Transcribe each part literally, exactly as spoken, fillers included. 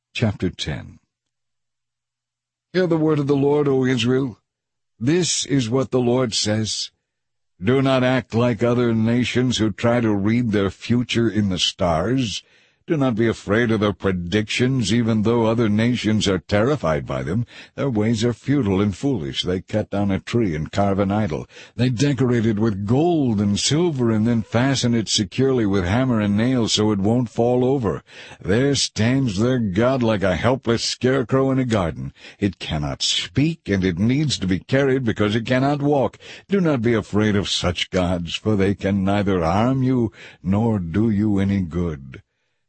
Chapter ten. Hear the word of the Lord, O Israel. This is what the Lord says. Do not act like other nations who try to read their future in the stars. Do not be afraid of their predictions, even though other nations are terrified by them. Their ways are futile and foolish. They cut down a tree and carve an idol. They decorate it with gold and silver and then fasten it securely with hammer and nail so it won't fall over. There stands their God like a helpless scarecrow in a garden. It cannot speak, and it needs to be carried because it cannot walk. Do not be afraid of such gods, for they can neither harm you nor do you any good.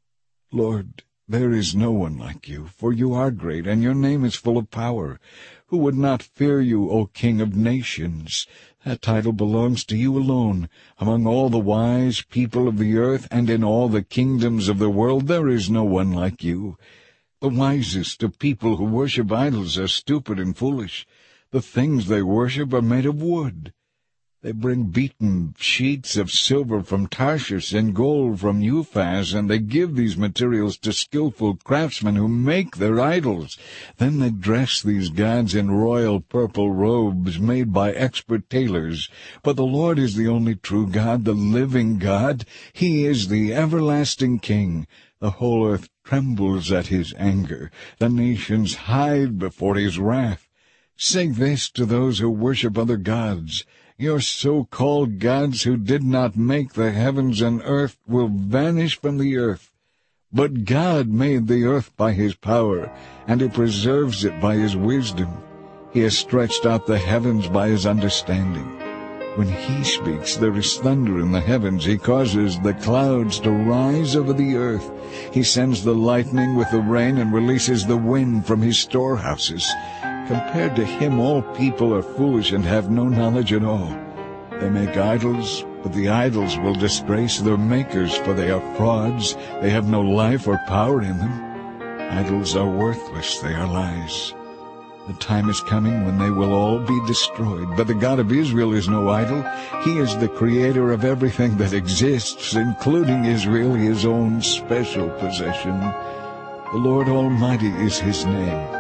Lord, there is no one like you, for you are great, and your name is full of power. Who would not fear you, O King of nations? That title belongs to you alone. Among all the wise people of the earth and in all the kingdoms of the world, there is no one like you. The wisest of people who worship idols are stupid and foolish. The things they worship are made of wood. They bring beaten sheets of silver from Tarshish and gold from Uphaz, and they give these materials to skillful craftsmen who make their idols. Then they dress these gods in royal purple robes made by expert tailors. But the Lord is the only true God, the living God. He is the everlasting King. The whole earth trembles at his anger. The nations hide before his wrath. Say this to those who worship other gods. Your so-called gods who did not make the heavens and earth will vanish from the earth. But God made the earth by his power, and he preserves it by his wisdom. He has stretched out the heavens by his understanding. When he speaks, there is thunder in the heavens. He causes the clouds to rise over the earth. He sends the lightning with the rain and releases the wind from his storehouses. Compared to him, all people are foolish and have no knowledge at all. They make idols, but the idols will disgrace their makers, for they are frauds. They have no life or power in them. Idols are worthless, they are lies. The time is coming when they will all be destroyed. But the God of Israel is no idol. He is the creator of everything that exists, including Israel, his own special possession. The Lord Almighty is his name.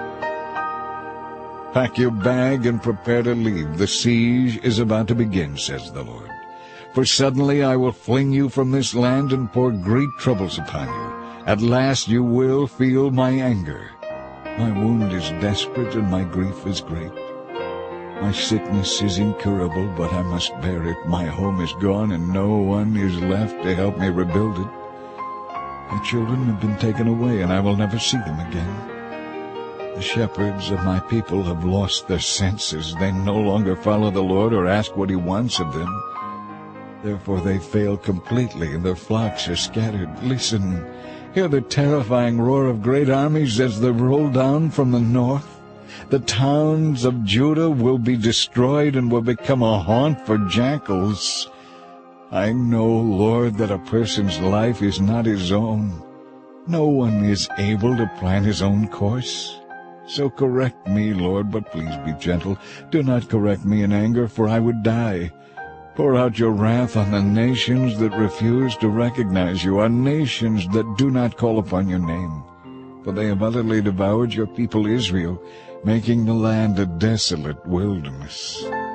Pack your bag and prepare to leave. The siege is about to begin, says the Lord. For suddenly I will fling you from this land and pour great troubles upon you. At last you will feel my anger. My wound is desperate and my grief is great. My sickness is incurable, but I must bear it. My home is gone and no one is left to help me rebuild it. My children have been taken away and I will never see them again. The shepherds of my people have lost their senses. They no longer follow the Lord or ask what he wants of them. Therefore they fail completely, and their flocks are scattered. Listen, hear the terrifying roar of great armies as they roll down from the north. The towns of Judah will be destroyed and will become a haunt for jackals. I know, Lord, that a person's life is not his own. No one is able to plan his own course. So correct me, Lord, but please be gentle. Do not correct me in anger, for I would die. Pour out your wrath on the nations that refuse to recognize you, on nations that do not call upon your name. For they have utterly devoured your people Israel, making the land a desolate wilderness.